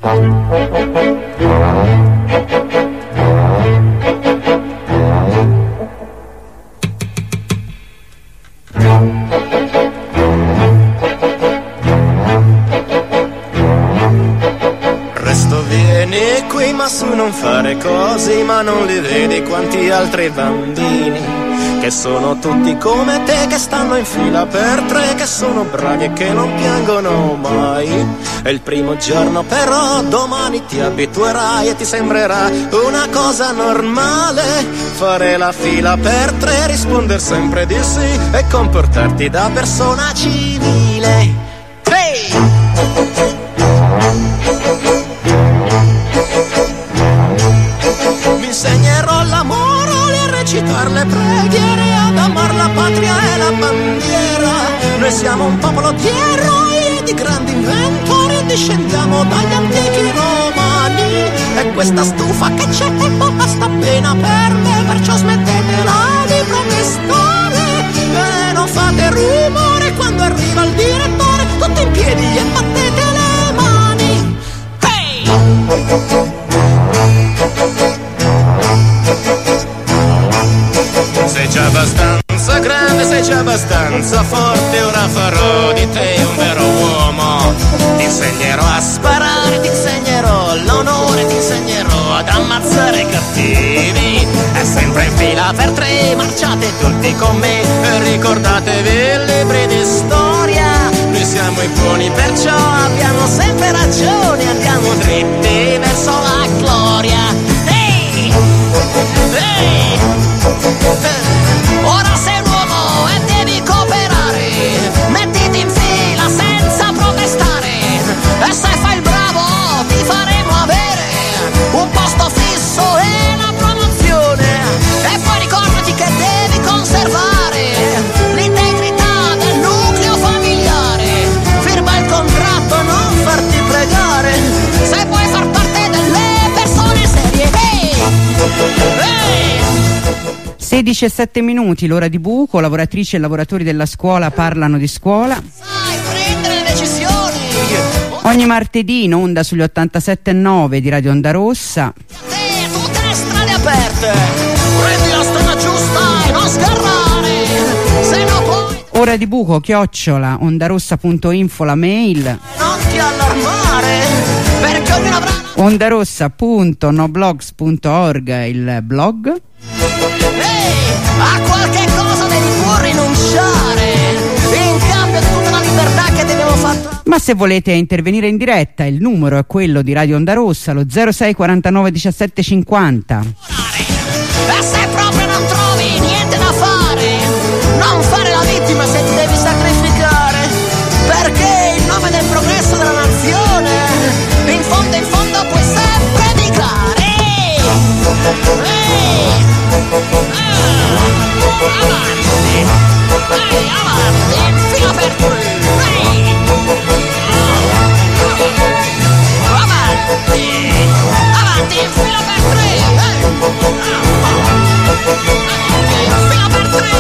Resto, vieni qui, ma su non fare così, ma non li vedi quanti altri bambini che sono tutti come te, che stanno in fila per tre, che sono bravi e che non piangono mai. È il primo giorno però, domani ti abituerai e ti sembrerà una cosa normale fare la fila per tre, rispondere sempre di sì e comportarti da persona civile. Hey! Mi insegnerò l'amore, a recitare le preghiere, ad amar la patria e la bandiera. Noi siamo un popolo di eroi e di grandi inventori, discendiamo dagli antichi romani. E questa stufa che c'è basta appena per me, perciò smettetela di protestare e non fate rumore quando arriva il direttore. Tutti in piedi e battete le mani. Hey! Sei già abbastanza grande, sei già abbastanza forte, ora farò di te un vero uomo. Ti insegnerò a sparare, ti insegnerò l'onore, ti insegnerò ad ammazzare i cattivi. È sempre in fila per tre, marciate tutti con me e ricordatevi i libri di storia. Noi siamo i buoni, perciò abbiamo sempre ragione, andiamo dritti verso la gloria. Ehi! Ehi! Ora sei un uomo e devi cooperare, mettiti in fila senza protestare, e se fai il bravo ti faremo avere un posto fisso e una promozione. E poi ricordati che devi conservare l'integrità del nucleo familiare, firma il contratto, non farti pregare, se vuoi far parte delle persone serie. Hey! 16 e 7 minuti, l'ora di buco. Lavoratrici e lavoratori della scuola parlano di scuola. Sai prendere decisioni. Ogni martedì in onda sugli 87.9 di Radio Onda Rossa. Tutte le strade aperte. Prendi la strada giusta e non sgarrare. Se no poi Ora di buco @ondarossa.info la mail. non ti allarmare, perché ognuno avrà ondarossa.noblogs.org il blog. a qualche cosa devi pur rinunciare, in cambio di tutta la libertà che ti abbiamo fatto. Ma se volete intervenire in diretta, il numero è quello di Radio Onda Rossa, lo 06 49 17 50. E se proprio non trovi niente da fare, non fare la vittima se ti devi sacrificare, perché in nome del progresso della nazione, in fondo puoi sempre dedicare. Avanti, in fila per tre. Avanti, in fila per tre. In fila per tre.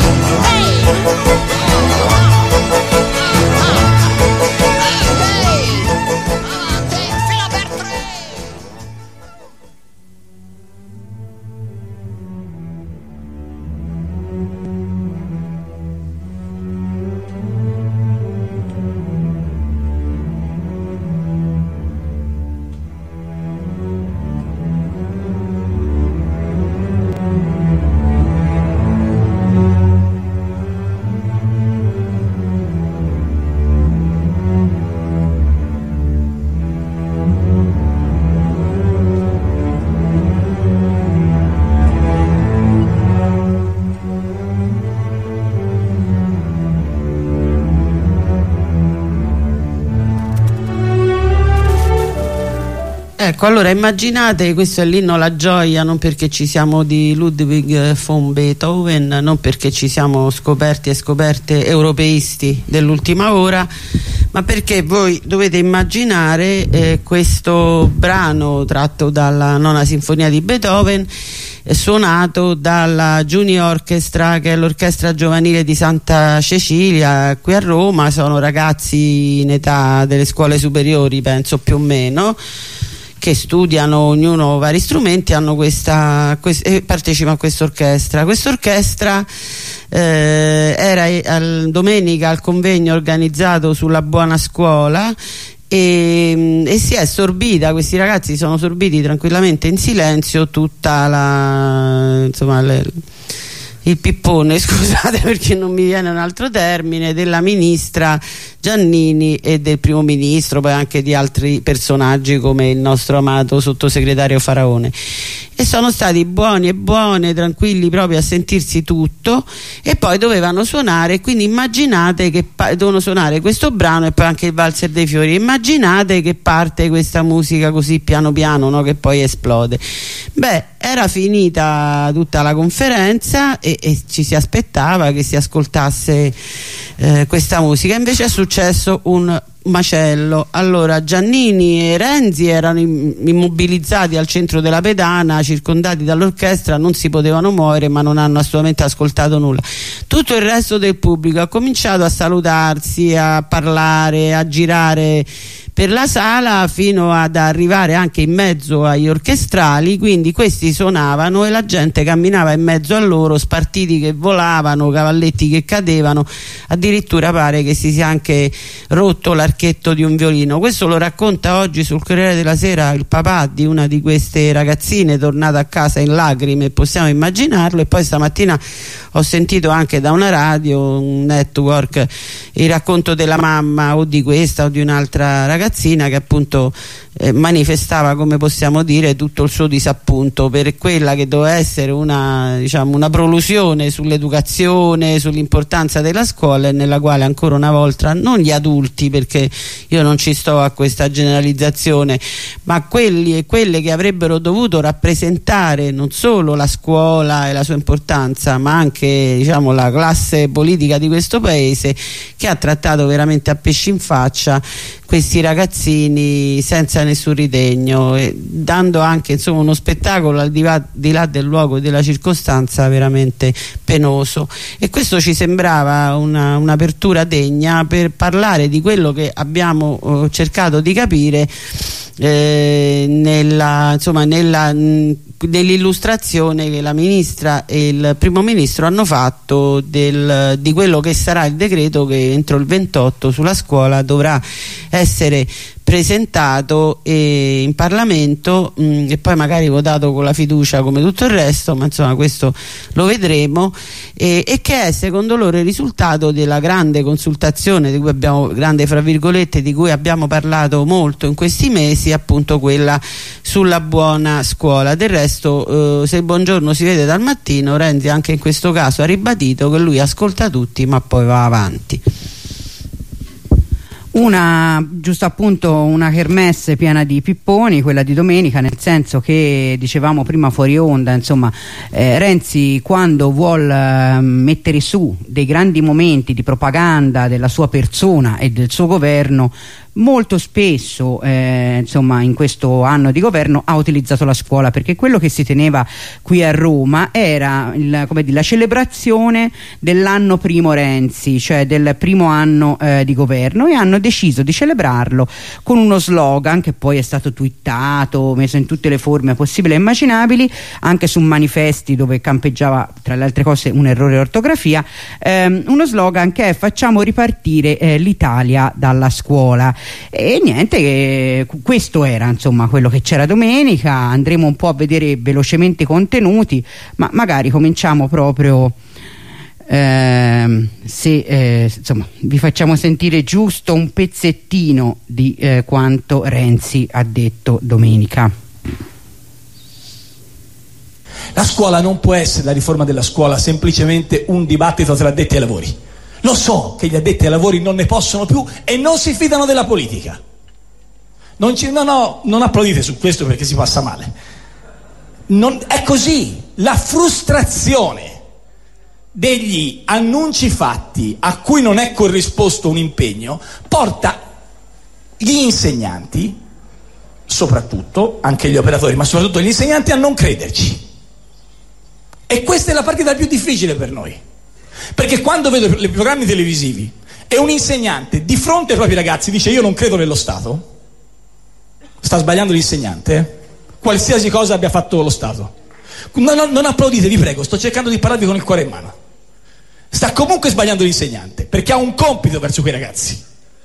Avanti, in fila per tre. Ecco, allora immaginate, questo è l'inno alla gioia, non perché ci siamo di Ludwig von Beethoven, non perché ci siamo scoperti e scoperte europeisti dell'ultima ora, ma perché voi dovete immaginare questo brano tratto dalla Nona Sinfonia di Beethoven, suonato dalla Junior Orchestra, che è l'orchestra giovanile di Santa Cecilia qui a Roma. Sono ragazzi in età delle scuole superiori, penso, più o meno, che studiano ognuno vari strumenti, hanno e partecipano a questa orchestra. Quest'orchestra era domenica al convegno organizzato sulla buona scuola e si è sorbita, questi ragazzi sono sorbiti tranquillamente in silenzio tutta il pippone, scusate perché non mi viene un altro termine, della ministra Giannini e del primo ministro, poi anche di altri personaggi come il nostro amato sottosegretario Faraone, e sono stati buoni e buone, tranquilli proprio a sentirsi tutto, e poi dovevano suonare, quindi immaginate che devono suonare questo brano e poi anche il valzer dei fiori, immaginate che parte questa musica così piano piano, no? Che poi esplode. Beh, era finita tutta la conferenza e ci si aspettava che si ascoltasse questa musica, invece è successo un macello. Allora Giannini e Renzi erano immobilizzati al centro della pedana, circondati dall'orchestra, non si potevano muovere, ma non hanno assolutamente ascoltato nulla. Tutto il resto del pubblico ha cominciato a salutarsi, a parlare, a girare per la sala fino ad arrivare anche in mezzo agli orchestrali, quindi questi suonavano e la gente camminava in mezzo a loro, spartiti che volavano, cavalletti che cadevano, addirittura pare che si sia anche rotto l'archetto di un violino. Questo lo racconta oggi sul Corriere della Sera il papà di una di queste ragazzine, tornata a casa in lacrime, possiamo immaginarlo. E poi stamattina ho sentito anche da una radio, un network, il racconto della mamma o di questa o di un'altra ragazzina che appunto manifestava, come possiamo dire, tutto il suo disappunto per quella che doveva essere una prolusione sull'educazione, sull'importanza della scuola, e nella quale ancora una volta non gli adulti, perché io non ci sto a questa generalizzazione, ma quelli e quelle che avrebbero dovuto rappresentare non solo la scuola e la sua importanza, ma anche la classe politica di questo paese, che ha trattato veramente a pesci in faccia questi ragazzini senza nessun ritegno, dando anche uno spettacolo al di là del luogo e della circostanza veramente penoso. E questo ci sembrava un'apertura degna per parlare di quello che abbiamo cercato di capire nell'illustrazione che la ministra e il primo ministro hanno fatto di quello che sarà il decreto che entro il 28 sulla scuola dovrà essere presentato in Parlamento e poi magari votato con la fiducia come tutto il resto, ma insomma questo lo vedremo, e che è secondo loro il risultato della grande consultazione di cui grande fra virgolette, di cui abbiamo parlato molto in questi mesi, appunto quella sulla buona scuola. Del resto se il buongiorno si vede dal mattino, Renzi anche in questo caso ha ribadito che lui ascolta tutti ma poi va avanti. Giusto appunto una kermesse piena di pipponi, quella di domenica, nel senso che dicevamo prima fuori onda, Renzi quando vuol mettere su dei grandi momenti di propaganda della sua persona e del suo governo, molto spesso in questo anno di governo ha utilizzato la scuola, perché quello che si teneva qui a Roma era la celebrazione dell'anno primo Renzi, cioè del primo anno di governo, e hanno deciso di celebrarlo con uno slogan che poi è stato twittato, messo in tutte le forme possibili e immaginabili, anche su manifesti dove campeggiava tra le altre cose un errore ortografia, uno slogan che è: facciamo ripartire l'Italia dalla scuola. E niente, questo era quello che c'era domenica. Andremo un po' a vedere velocemente i contenuti, ma magari cominciamo proprio vi facciamo sentire giusto un pezzettino di quanto Renzi ha detto domenica. La scuola non può essere, la riforma della scuola, semplicemente un dibattito tra addetti ai lavori. Lo so che gli addetti ai lavori non ne possono più e non si fidano della politica. Non applaudite su questo perché si passa male. È così. La frustrazione degli annunci fatti a cui non è corrisposto un impegno porta gli insegnanti, soprattutto, anche gli operatori, ma soprattutto gli insegnanti, a non crederci. E questa è la partita più difficile per noi, perché quando vedo i programmi televisivi e un insegnante di fronte ai propri ragazzi dice io non credo nello Stato, sta sbagliando l'insegnante, qualsiasi cosa abbia fatto lo Stato. Non applaudite, vi prego, sto cercando di parlarvi con il cuore in mano. Sta comunque sbagliando l'insegnante, perché ha un compito verso quei ragazzi.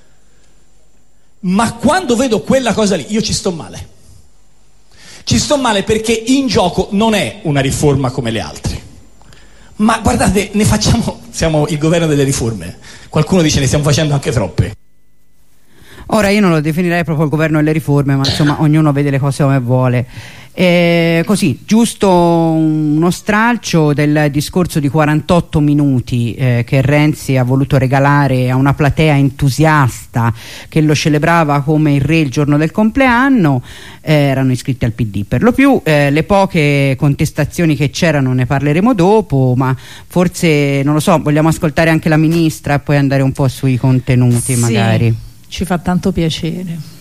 Ma quando vedo quella cosa lì, io ci sto male. Ci sto male perché in gioco non è una riforma come le altre. Ma guardate, siamo il governo delle riforme. Qualcuno dice ne stiamo facendo anche troppe. Ora io non lo definirei proprio il governo delle riforme, ma insomma ognuno vede le cose come vuole. Così, giusto uno stralcio del discorso di 48 minuti che Renzi ha voluto regalare a una platea entusiasta che lo celebrava come il re il giorno del compleanno. Erano iscritti al PD per lo più. Le poche contestazioni che c'erano ne parleremo dopo, ma forse, non lo so, vogliamo ascoltare anche la ministra e poi andare un po' sui contenuti. Sì, magari ci fa tanto piacere.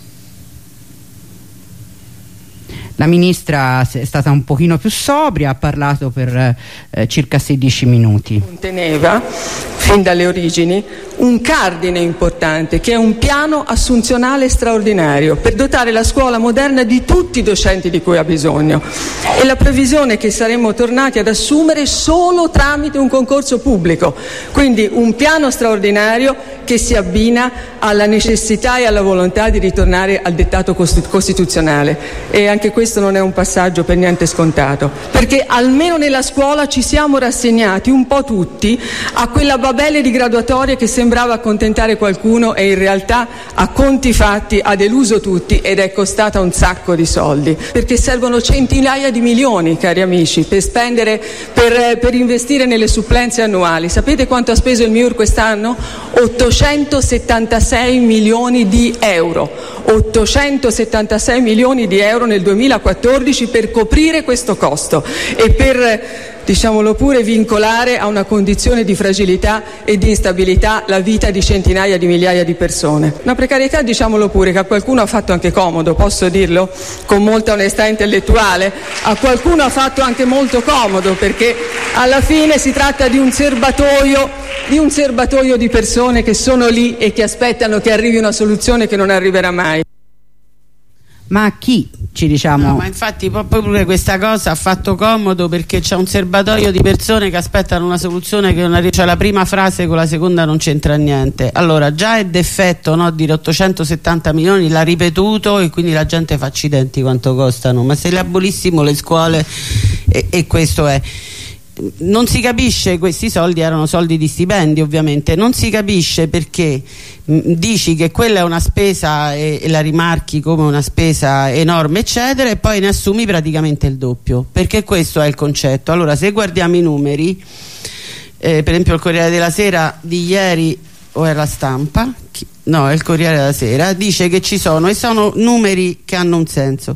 La ministra è stata un pochino più sobria, ha parlato per circa 16 minuti. Conteneva, fin dalle origini, un cardine importante, che è un piano assunzionale straordinario per dotare la scuola moderna di tutti i docenti di cui ha bisogno, e la previsione che saremmo tornati ad assumere solo tramite un concorso pubblico. Quindi un piano straordinario che si abbina alla necessità e alla volontà di ritornare al dettato costituzionale, e anche questo non è un passaggio per niente scontato, perché almeno nella scuola ci siamo rassegnati un po' tutti a quella babele di graduatorie che sembrava accontentare qualcuno e in realtà a conti fatti ha deluso tutti ed è costata un sacco di soldi, perché servono centinaia di milioni, cari amici, per spendere, per investire nelle supplenze annuali. Sapete quanto ha speso il MIUR quest'anno? 876 milioni di euro. 876 milioni di euro nel 2014 per coprire questo costo e per, diciamolo pure, vincolare a una condizione di fragilità e di instabilità la vita di centinaia di migliaia di persone. Una precarietà, diciamolo pure, che a qualcuno ha fatto anche comodo, posso dirlo con molta onestà intellettuale, a qualcuno ha fatto anche molto comodo, perché alla fine si tratta di un serbatoio di persone che sono lì e che aspettano che arrivi una soluzione che non arriverà mai. Ma a chi ci diciamo? No, ma infatti proprio questa cosa ha fatto comodo, perché c'è un serbatoio di persone che aspettano una soluzione che non arriva. Cioè la prima frase con la seconda non c'entra niente. Allora già è defetto, no, dire 870 milioni, l'ha ripetuto, e quindi la gente fa accidenti quanto costano. Ma se le abolissimo le scuole, e questo è. Non si capisce, questi soldi erano soldi di stipendi ovviamente, non si capisce perché dici che quella è una spesa e la rimarchi come una spesa enorme eccetera, e poi ne assumi praticamente il doppio, perché questo è il concetto. Allora se guardiamo i numeri, per esempio il Corriere della Sera di ieri, o è la Stampa? No, è il Corriere della Sera, dice che ci sono, e sono numeri che hanno un senso,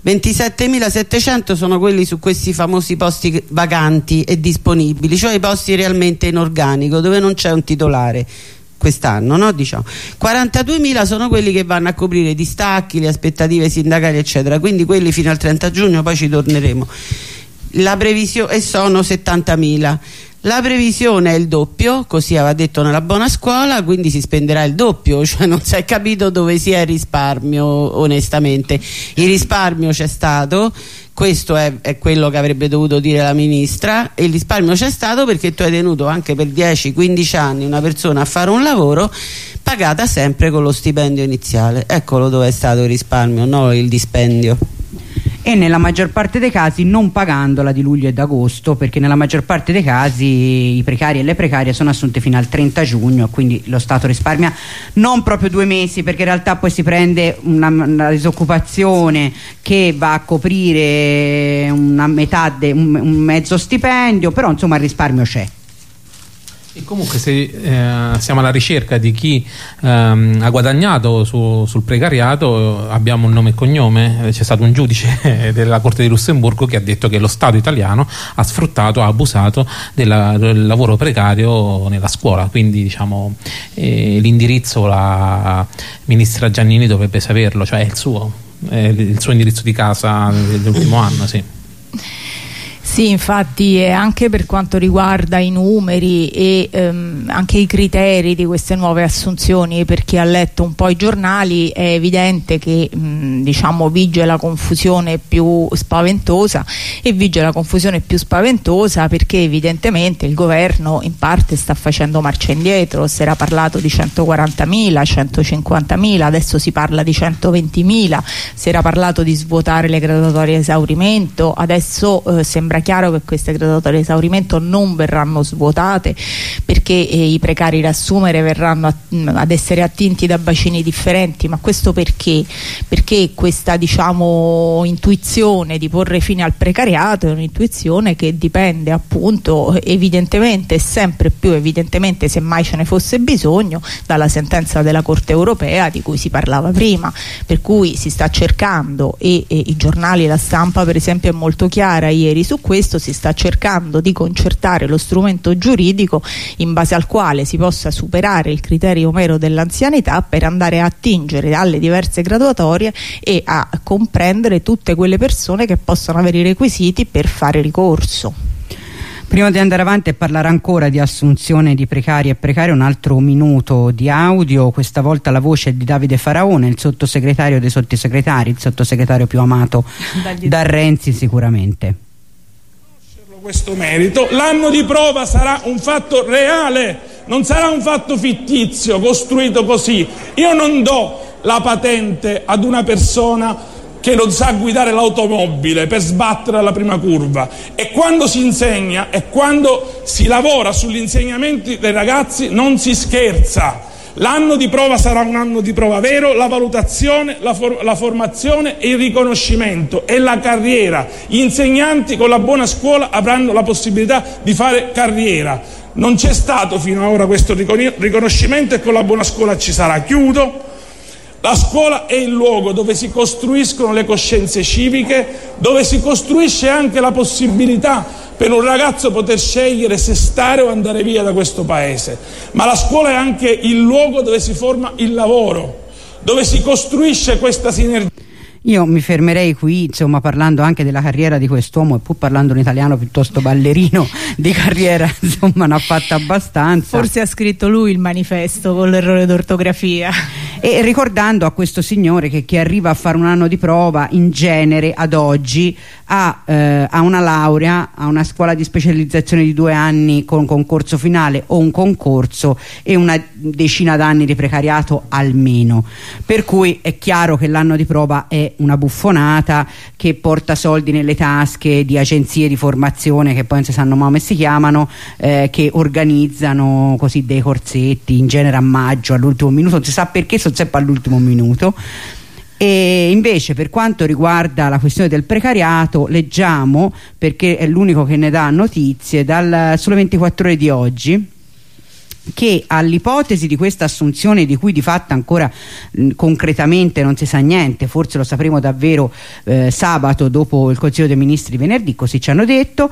27.700 sono quelli su questi famosi posti vacanti e disponibili, cioè i posti realmente in organico dove non c'è un titolare quest'anno, no? Diciamo 42.000 sono quelli che vanno a coprire i distacchi, le aspettative sindacali eccetera, quindi quelli fino al 30 giugno, poi ci torneremo. La previsione, e sono 70.000. La previsione è il doppio, così aveva detto nella buona scuola, quindi si spenderà il doppio, cioè non si è capito dove sia il risparmio onestamente. Il risparmio c'è stato, questo è quello che avrebbe dovuto dire la ministra, e il risparmio c'è stato perché tu hai tenuto anche per 10-15 anni una persona a fare un lavoro pagata sempre con lo stipendio iniziale. Eccolo dove è stato il risparmio, no il dispendio. E nella maggior parte dei casi non pagandola di luglio e d'agosto, perché nella maggior parte dei casi i precari e le precarie sono assunte fino al 30 giugno, quindi lo Stato risparmia non proprio 2 mesi, perché in realtà poi si prende una disoccupazione che va a coprire una metà un mezzo stipendio, però insomma il risparmio c'è. E comunque se siamo alla ricerca di chi ha guadagnato sul precariato, abbiamo un nome e cognome. C'è stato un giudice della Corte di Lussemburgo che ha detto che lo Stato italiano ha sfruttato, ha abusato del lavoro precario nella scuola, quindi diciamo l'indirizzo la ministra Giannini dovrebbe saperlo, cioè è il suo indirizzo di casa dell'ultimo anno, sì. Sì, infatti anche per quanto riguarda i numeri e anche i criteri di queste nuove assunzioni, per chi ha letto un po' i giornali è evidente che diciamo vige la confusione più spaventosa, e vige la confusione più spaventosa perché evidentemente il governo in parte sta facendo marcia indietro. Si era parlato di 140.000, 150.000, adesso si parla di 120.000, si era parlato di svuotare le graduatorie a esaurimento, adesso sembra chiaro che queste graduatorie a esaurimento non verranno svuotate perché i precari da assumere verranno ad essere attinti da bacini differenti. Ma questo perché questa diciamo intuizione di porre fine al precariato è un'intuizione che dipende appunto evidentemente, sempre più evidentemente, se mai ce ne fosse bisogno, dalla sentenza della Corte europea di cui si parlava prima, per cui si sta cercando, e i giornali, la stampa per esempio è molto chiara ieri su questo, si sta cercando di concertare lo strumento giuridico in base al quale si possa superare il criterio mero dell'anzianità per andare a attingere alle diverse graduatorie e a comprendere tutte quelle persone che possono avere i requisiti per fare ricorso. Prima di andare avanti e parlare ancora di assunzione di precari e precari, un altro minuto di audio, questa volta la voce è di Davide Faraone, il sottosegretario dei sottosegretari, il sottosegretario più amato da Renzi sicuramente. Questo merito, l'anno di prova sarà un fatto reale, non sarà un fatto fittizio costruito così. Io non do la patente ad una persona che non sa guidare l'automobile per sbattere alla prima curva, e quando si insegna e quando si lavora sugli insegnamenti dei ragazzi non si scherza. L'anno di prova sarà un anno di prova vero, la valutazione, la formazione e il riconoscimento e la carriera. Gli insegnanti con la buona scuola avranno la possibilità di fare carriera. Non c'è stato fino ad ora questo riconoscimento e con la buona scuola ci sarà. Chiudo. La scuola è il luogo dove si costruiscono le coscienze civiche, dove si costruisce anche la possibilità per un ragazzo poter scegliere se stare o andare via da questo paese. Ma la scuola è anche il luogo dove si forma il lavoro, dove si costruisce questa sinergia. Io mi fermerei qui, insomma, parlando anche della carriera di quest'uomo, e pur parlando un italiano piuttosto ballerino, di carriera insomma ne ha fatta abbastanza. Forse ha scritto lui il manifesto con l'errore d'ortografia. E ricordando a questo signore che chi arriva a fare un anno di prova in genere ad oggi ha una laurea, ha una scuola di specializzazione di 2 anni con concorso finale o un concorso e una decina d'anni di precariato almeno, per cui è chiaro che l'anno di prova è una buffonata che porta soldi nelle tasche di agenzie di formazione che poi non si sanno mai come si chiamano, che organizzano così dei corsetti in genere a maggio, all'ultimo minuto, non si sa perché sono sempre all'ultimo minuto. E invece per quanto riguarda la questione del precariato leggiamo, perché è l'unico che ne dà notizie, dal Sole 24 Ore di oggi, che all'ipotesi di questa assunzione di cui di fatto ancora concretamente non si sa niente, forse lo sapremo davvero sabato dopo il Consiglio dei Ministri venerdì, così ci hanno detto,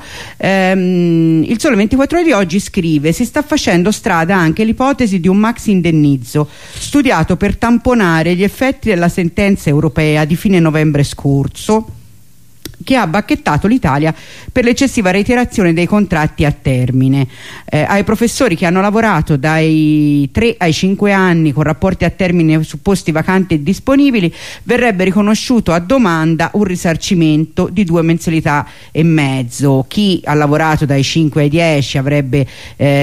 il Sole 24 Ore di oggi scrive: si sta facendo strada anche l'ipotesi di un maxi indennizzo studiato per tamponare gli effetti della sentenza europea di fine novembre scorso che ha bacchettato l'Italia per l'eccessiva reiterazione dei contratti a termine. Ai professori che hanno lavorato dai 3 ai 5 anni con rapporti a termine su posti vacanti e disponibili verrebbe riconosciuto a domanda un risarcimento di 2 mensilità e mezzo. Chi ha lavorato dai 5 ai 10 avrebbe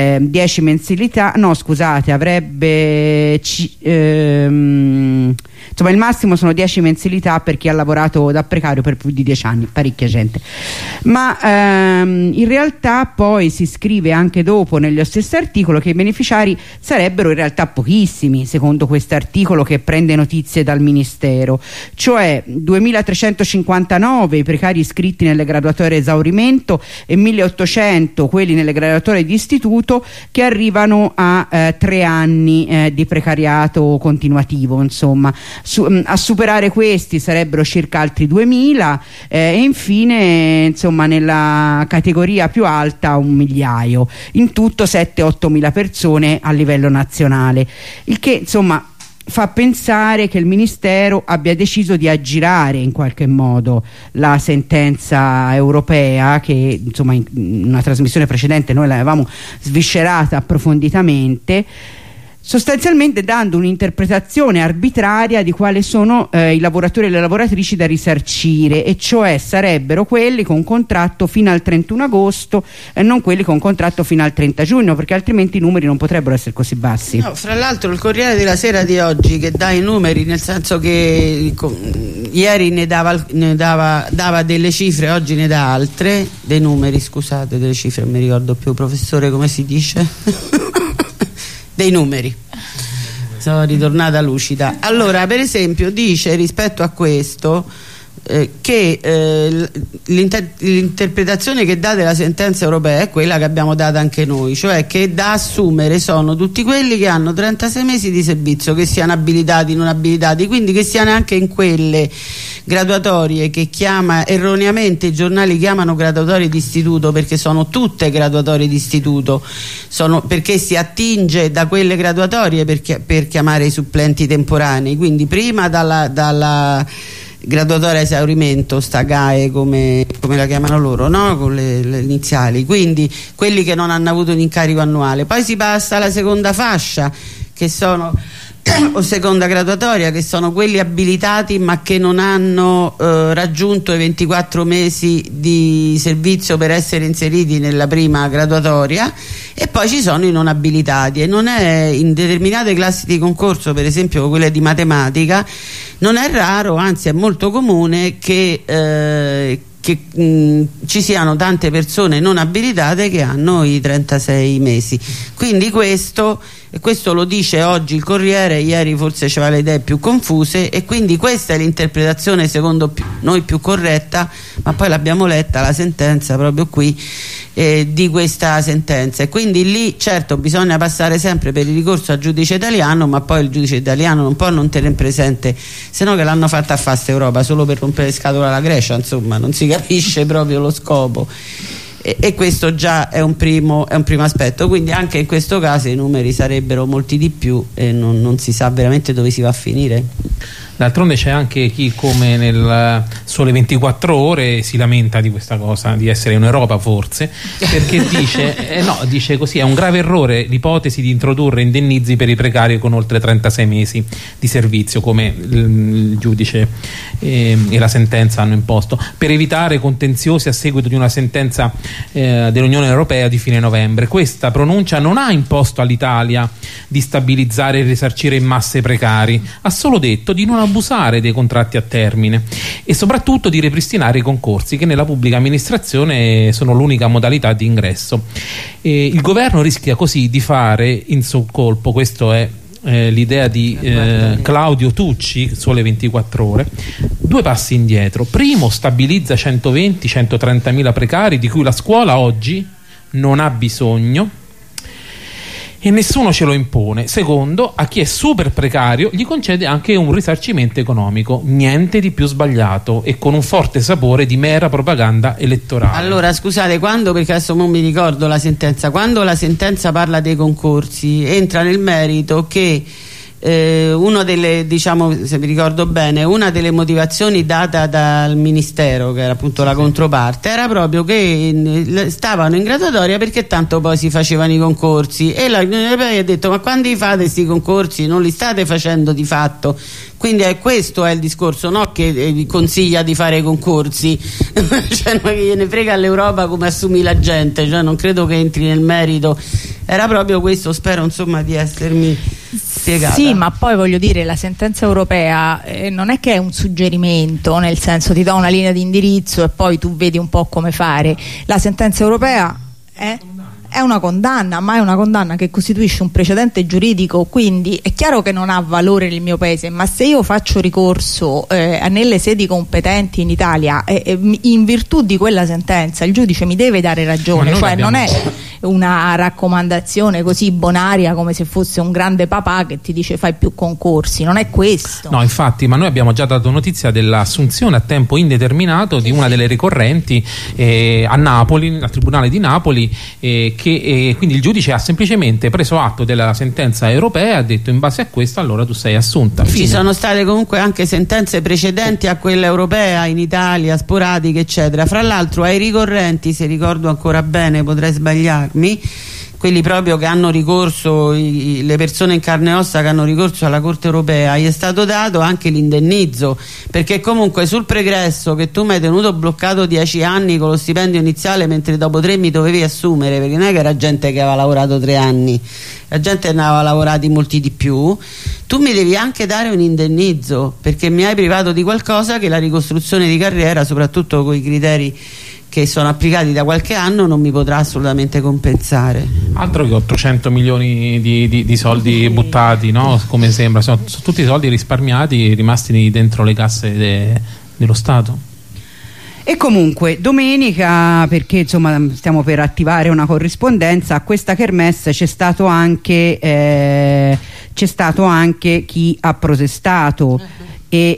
10 mensilità, no scusate, avrebbe insomma il massimo sono 10 mensilità per chi ha lavorato da precario per più di 10 anni, parecchia gente. Ma in realtà poi si scrive anche dopo nello stesso articolo che i beneficiari sarebbero in realtà pochissimi, secondo questo articolo che prende notizie dal Ministero, cioè 2359 i precari iscritti nelle graduatorie a esaurimento e 1800 quelli nelle graduatorie di istituto che arrivano a 3 anni di precariato continuativo, insomma. A superare questi sarebbero circa altri 2000 e infine, insomma, nella categoria più alta 1 migliaio, in tutto 7-8 mila persone a livello nazionale, il che insomma fa pensare che il Ministero abbia deciso di aggirare in qualche modo la sentenza europea che, insomma, in una trasmissione precedente noi l'avevamo sviscerata approfonditamente, sostanzialmente dando un'interpretazione arbitraria di quali sono i lavoratori e le lavoratrici da risarcire, e cioè sarebbero quelli con contratto fino al 31 agosto e non quelli con contratto fino al 30 giugno, perché altrimenti i numeri non potrebbero essere così bassi. No, fra l'altro il Corriere della Sera di oggi, che dà i numeri, nel senso che ieri dava delle cifre, oggi ne dà altre, dei numeri, scusate, delle cifre non mi ricordo più, professore, come si dice? Dei numeri, sono ritornata lucida. Allora, per esempio, dice rispetto a questo che l'interpretazione che dà della sentenza europea è quella che abbiamo data anche noi, cioè che da assumere sono tutti quelli che hanno 36 mesi di servizio, che siano abilitati, non abilitati, quindi che siano anche in quelle graduatorie che erroneamente i giornali chiamano graduatorie di istituto, perché sono tutte graduatorie di istituto, perché si attinge da quelle graduatorie per chiamare i supplenti temporanei, quindi prima dalla graduatoria a esaurimento, sta GAE come la chiamano loro, no? Con le iniziali, quindi quelli che non hanno avuto un incarico annuale, poi si passa alla seconda fascia che sono o seconda graduatoria, che sono quelli abilitati ma che non hanno raggiunto i 24 mesi di servizio per essere inseriti nella prima graduatoria, e poi ci sono i non abilitati, e non è in determinate classi di concorso, per esempio quelle di matematica, non è raro, anzi è molto comune che ci siano tante persone non abilitate che hanno i 36 mesi. Quindi questo lo dice oggi il Corriere, ieri forse c'aveva le idee più confuse, e quindi questa è l'interpretazione secondo noi più corretta, ma poi l'abbiamo letta la sentenza proprio qui, di questa sentenza, e quindi lì certo bisogna passare sempre per il ricorso al giudice italiano, ma poi il giudice italiano non può non tenere presente, se no che l'hanno fatta a Fasta Europa solo per rompere le scatole alla Grecia, insomma non si capisce proprio lo scopo, e questo già è un primo aspetto. Quindi anche in questo caso i numeri sarebbero molti di più e non si sa veramente dove si va a finire. D'altronde c'è anche chi, come nel Sole 24 Ore, si lamenta di questa cosa, di essere in Europa forse, perché dice così: è un grave errore l'ipotesi di introdurre indennizi per i precari con oltre 36 mesi di servizio, come il giudice e la sentenza hanno imposto, per evitare contenziosi a seguito di una sentenza dell'Unione Europea di fine novembre. Questa pronuncia non ha imposto all'Italia di stabilizzare e risarcire in massa i precari, ha solo detto di non abusare dei contratti a termine e soprattutto di ripristinare i concorsi, che nella pubblica amministrazione sono l'unica modalità di ingresso. Il governo rischia così di fare in colpo, questo è l'idea di Claudio Tucci, Sole 24 Ore, 2 passi indietro. Primo, stabilizza 120-130 mila precari di cui la scuola oggi non ha bisogno e nessuno ce lo impone. Secondo, a chi è super precario gli concede anche un risarcimento economico, niente di più sbagliato e con un forte sapore di mera propaganda elettorale. Allora scusate, perché adesso non mi ricordo la sentenza, quando la sentenza parla dei concorsi entra nel merito che una delle, diciamo, se mi ricordo bene, una delle motivazioni data dal Ministero, che era appunto la controparte, era proprio che stavano in graduatoria perché tanto poi si facevano i concorsi, e l'Unione Europea ha detto: ma quando li fate questi concorsi? Non li state facendo di fatto. Quindi questo è il discorso, no che consiglia di fare i concorsi cioè non gliene frega all'Europa come assumi la gente, cioè non credo che entri nel merito, era proprio questo, spero insomma di essermi spiegata. Sì, ma poi voglio dire, la sentenza europea non è che è un suggerimento, nel senso ti do una linea di indirizzo e poi tu vedi un po' come fare. La sentenza europea è una condanna, ma è una condanna che costituisce un precedente giuridico, quindi è chiaro che non ha valore nel mio paese, ma se io faccio ricorso nelle sedi competenti in Italia in virtù di quella sentenza, il giudice mi deve dare ragione, cioè non è una raccomandazione così bonaria come se fosse un grande papà che ti dice fai più concorsi, non è questo. No, infatti, ma noi abbiamo già dato notizia dell'assunzione a tempo indeterminato di una delle ricorrenti a Napoli, al Tribunale di Napoli, quindi il giudice ha semplicemente preso atto della sentenza europea e ha detto in base a questa allora tu sei assunta. Ci sono state comunque anche sentenze precedenti a quella europea in Italia, sporadiche eccetera. Fra l'altro ai ricorrenti, se ricordo ancora bene, potrei sbagliarmi, quelli proprio che hanno ricorso, le persone in carne e ossa che hanno ricorso alla Corte europea, gli è stato dato anche l'indennizzo, perché comunque sul pregresso che tu mi hai tenuto bloccato 10 anni con lo stipendio iniziale mentre dopo 3 mi dovevi assumere, perché non è che era gente che aveva lavorato 3 anni, la gente ne aveva lavorati molti di più, tu mi devi anche dare un indennizzo perché mi hai privato di qualcosa che la ricostruzione di carriera, soprattutto con i criteri che sono applicati da qualche anno, non mi potrà assolutamente compensare. Altro che 800 milioni di soldi buttati, no? Come sembra, sono tutti soldi risparmiati rimasti dentro le casse dello Stato. E comunque domenica, perché insomma stiamo per attivare una corrispondenza, a questa kermesse c'è stato anche chi ha protestato. Sì,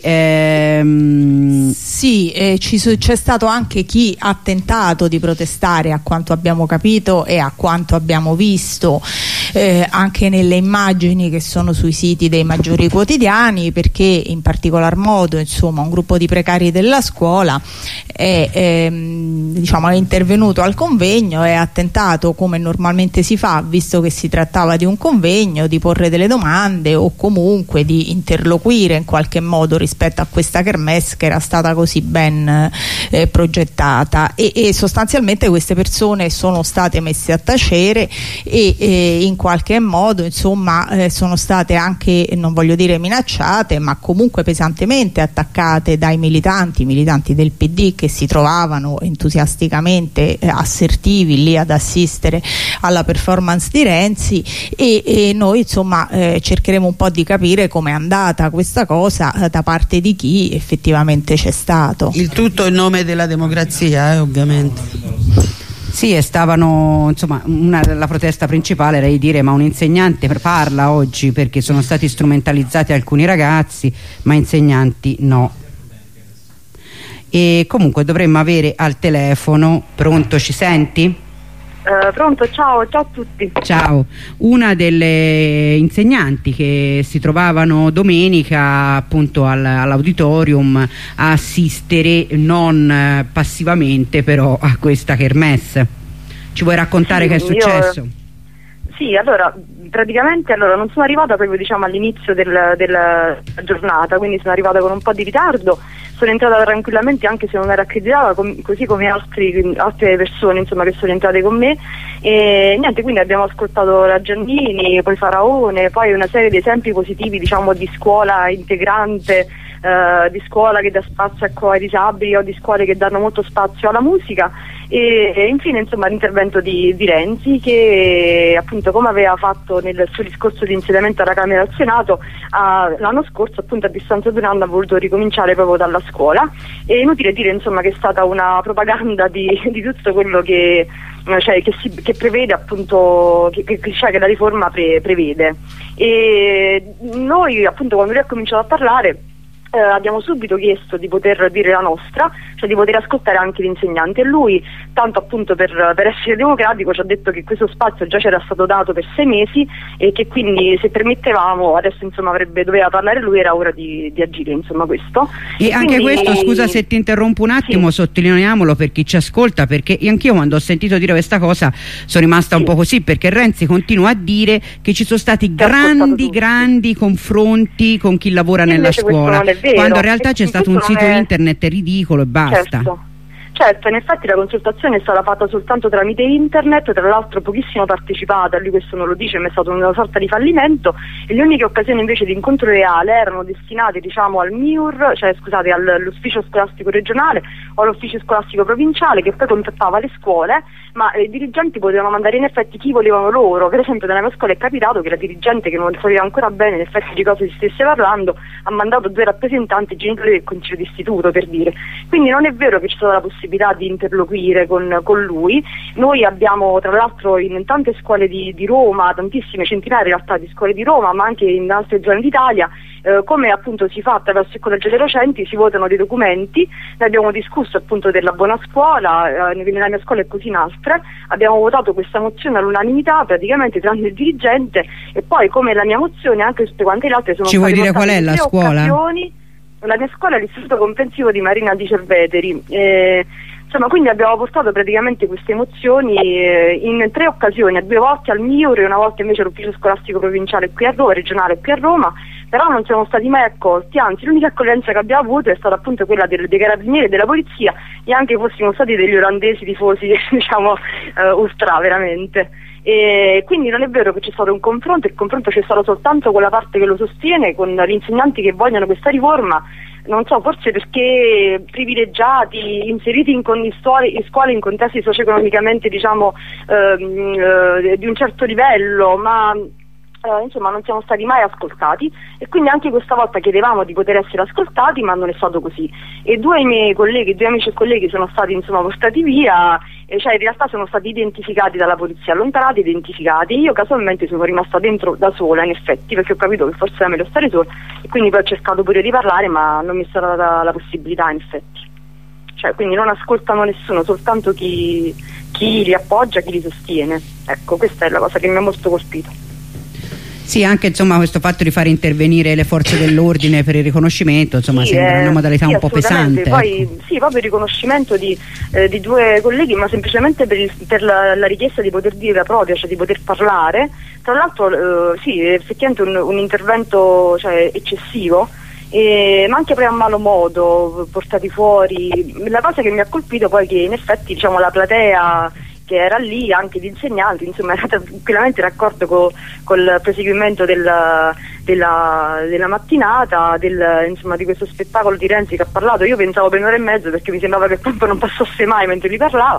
c'è stato anche chi ha tentato di protestare, a quanto abbiamo capito e a quanto abbiamo visto anche nelle immagini che sono sui siti dei maggiori quotidiani, perché in particolar modo insomma un gruppo di precari della scuola è intervenuto al convegno e ha tentato, come normalmente si fa visto che si trattava di un convegno, di porre delle domande o comunque di interloquire in qualche modo rispetto a questa kermesse che era stata così ben progettata, e sostanzialmente queste persone sono state messe a tacere e in qualche modo insomma sono state anche, non voglio dire minacciate, ma comunque pesantemente attaccate dai militanti del PD che si trovavano entusiasticamente assertivi lì ad assistere alla performance di Renzi, e noi insomma cercheremo un po' di capire com'è andata questa cosa da parte di chi effettivamente c'è stato. Il tutto in nome della democrazia, ovviamente. Sì, stavano, insomma, la protesta principale era di dire ma un insegnante parla oggi perché sono stati strumentalizzati alcuni ragazzi, ma insegnanti no. E comunque dovremmo avere al telefono, pronto, ci senti? Pronto, ciao a tutti. Ciao, una delle insegnanti che si trovavano domenica appunto all'auditorium a assistere non passivamente però a questa kermesse. Ci vuoi raccontare che è successo? Sì, allora praticamente non sono arrivata proprio all'inizio della giornata, quindi sono arrivata con un po' di ritardo, sono entrata tranquillamente anche se non ero accreditata, così come altre persone insomma che sono entrate con me, e niente, quindi abbiamo ascoltato la Giannini, poi Faraone, poi una serie di esempi positivi di scuola integrante, di scuola che dà spazio ai disabili o di scuole che danno molto spazio alla musica, e infine insomma l'intervento di Renzi che appunto, come aveva fatto nel suo discorso di insediamento alla Camera e al Senato l'anno scorso, appunto a distanza di un anno ha voluto ricominciare proprio dalla scuola. È inutile dire insomma che è stata una propaganda di tutto quello che prevede appunto che la riforma prevede, e noi appunto quando lui ha cominciato a parlare abbiamo subito chiesto di poter dire la nostra, cioè di poter ascoltare anche l'insegnante, e lui, tanto appunto per essere democratico, ci ha detto che questo spazio già c'era stato dato per 6 mesi e che quindi se permettevamo adesso insomma doveva parlare lui, era ora di agire, insomma questo. E anche quindi, questo, scusa se ti interrompo un attimo, sì, sottolineiamolo per chi ci ascolta, perché anch'io quando ho sentito dire questa cosa sono rimasta un po' così, perché Renzi continua a dire che ci sono stati grandi confronti con chi lavora nella scuola, quando in realtà c'è stato un sito internet ridicolo e basta. Certo. Certo, in effetti la consultazione è stata fatta soltanto tramite internet, tra l'altro pochissimo partecipata, lui questo non lo dice, ma è stato una sorta di fallimento, e le uniche occasioni invece di incontro reale erano destinate diciamo al MIUR, cioè scusate, all'ufficio scolastico regionale o all'ufficio scolastico provinciale, che poi contattava le scuole, ma i dirigenti potevano mandare in effetti chi volevano loro. Per esempio nella mia scuola è capitato che la dirigente, che non sapeva ancora bene in effetti di cosa si stesse parlando, ha mandato 2 rappresentanti genitori del consiglio d'istituto, per dire. Quindi non è vero che c'è stata la possibilità di interloquire con lui. Noi abbiamo tra l'altro in tante scuole di Roma, tantissime, centinaia in realtà di scuole di Roma, ma anche in altre zone d'Italia, come appunto si fa attraverso il collegio dei docenti, si votano dei documenti. Ne abbiamo discusso appunto della buona scuola, nella mia scuola e così in altre, abbiamo votato questa mozione all'unanimità praticamente tranne il dirigente, e poi come la mia mozione anche tutte quante le altre sono Ci state vuoi dire qual è la scuola? La mia scuola è l'Istituto Comprensivo di Marina di Cerveteri. Insomma, quindi abbiamo portato praticamente queste mozioni in 3 occasioni, 2 volte al MIUR e una volta invece all'ufficio scolastico provinciale qui a Roma, regionale qui a Roma, però non siamo stati mai accolti, anzi l'unica accoglienza che abbiamo avuto è stata appunto quella dei carabinieri e della polizia, e anche fossimo stati degli olandesi tifosi, diciamo, ultra veramente. E quindi non è vero che c'è stato un confronto, il confronto c'è stato soltanto con la parte che lo sostiene, con gli insegnanti che vogliono questa riforma, non so, forse perché privilegiati, inseriti in scuole in contesti socio-economicamente diciamo di un certo livello, ma insomma non siamo stati mai ascoltati, e quindi anche questa volta chiedevamo di poter essere ascoltati, ma non è stato così. E 2 miei colleghi, 2 amici e colleghi sono stati insomma portati via, cioè in realtà sono stati identificati dalla polizia, allontanati, identificati. Io casualmente sono rimasta dentro da sola in effetti, perché ho capito che forse era meglio stare sola, e quindi poi ho cercato pure di parlare, ma non mi è stata data la possibilità in effetti. Cioè quindi non ascoltano nessuno, soltanto chi li appoggia, chi li sostiene. Ecco, questa è la cosa che mi ha molto colpito. Sì, anche insomma questo fatto di fare intervenire le forze dell'ordine per il riconoscimento, insomma, sì, sembra una modalità un po' pesante. Poi ecco. sì, proprio il riconoscimento di 2 colleghi, ma semplicemente per la richiesta di poter dire la propria, cioè di poter parlare. Tra l'altro sì, effettivamente un intervento, cioè, eccessivo, ma anche poi a malo modo, portati fuori. La cosa che mi ha colpito poi è che in effetti diciamo la platea che era lì, anche di insegnanti, insomma era tranquillamente d'accordo col proseguimento della mattinata, insomma, di questo spettacolo di Renzi che ha parlato. Io pensavo per 1 ora e mezzo, perché mi sembrava che il tempo non passasse mai mentre lui parlava,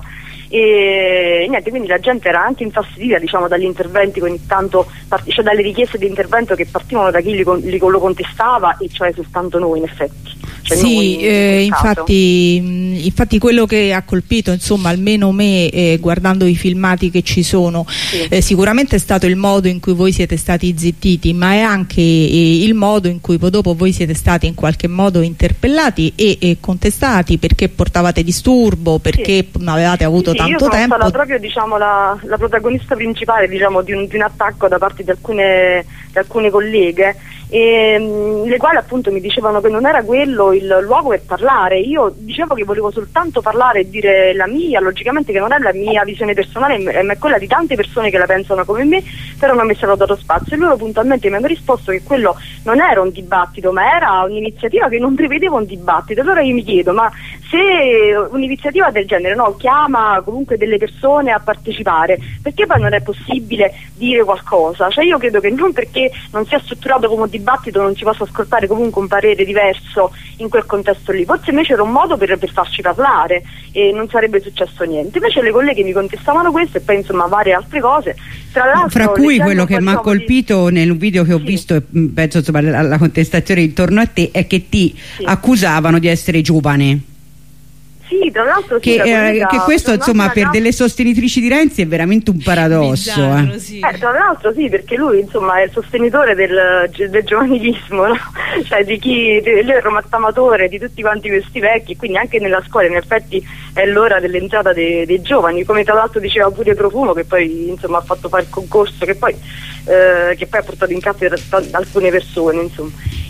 e niente, quindi la gente era anche infastidita diciamo dagli interventi che ogni tanto cioè dalle richieste di intervento che partivano da chi lo contestava, e cioè soltanto noi in effetti. Cioè sì, infatti quello che ha colpito insomma almeno me, guardando i filmati che ci sono, sì, sicuramente è stato il modo in cui voi siete stati zittiti, ma è anche il modo in cui poi dopo voi siete stati in qualche modo interpellati e contestati, perché portavate disturbo, perché non avevate avuto tanto tempo. Io sono stata proprio diciamo la protagonista principale diciamo di un attacco da parte di alcune colleghe, le quali appunto mi dicevano che non era quello il luogo per parlare. Io dicevo che volevo soltanto parlare e dire la mia, logicamente che non è la mia visione personale, ma è quella di tante persone che la pensano come me, però non mi è stato dato spazio, e loro puntualmente mi hanno risposto che quello non era un dibattito, ma era un'iniziativa che non prevedeva un dibattito. Allora io mi chiedo, ma se un'iniziativa del genere chiama comunque delle persone a partecipare, perché poi non è possibile dire qualcosa? Cioè io credo che non perché non sia strutturato come un dibattito non si possa ascoltare comunque un parere diverso in quel contesto lì. Forse invece era un modo per farci parlare e non sarebbe successo niente. Invece le colleghe mi contestavano questo, e poi insomma varie altre cose, fra cui quello che mi ha colpito nel video che ho visto, e penso insomma alla contestazione intorno a te, è che ti accusavano di essere giovane. Sì, tra l'altro che questo insomma per delle sostenitrici di Renzi è veramente un paradosso. Bizzarro, sì. Tra l'altro sì, perché lui insomma è il sostenitore del giovanilismo, no? Cioè lui è il romattamatore di tutti quanti questi vecchi, quindi anche nella scuola in effetti è l'ora dell'entrata dei giovani, come tra l'altro diceva pure Profumo, che poi insomma ha fatto fare il concorso che poi ha portato in casa alcune persone insomma.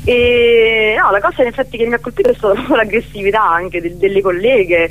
E no, la cosa in effetti che mi ha colpito è stata l'aggressività anche delle colleghe,